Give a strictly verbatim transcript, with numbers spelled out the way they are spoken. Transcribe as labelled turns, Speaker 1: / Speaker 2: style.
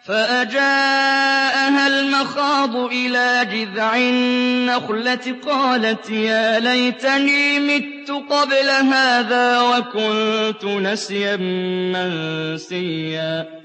Speaker 1: فَأَجَاءَهَا الْمَخَاضُ إِلَىٰ جِذْعِ النَّخْلَةِ قَالَتْ يَا لَيْتَنِي مِتُّ قَبْلَ هَٰذَا وَكُنتُ نَسْيًا مَّنسِيًّا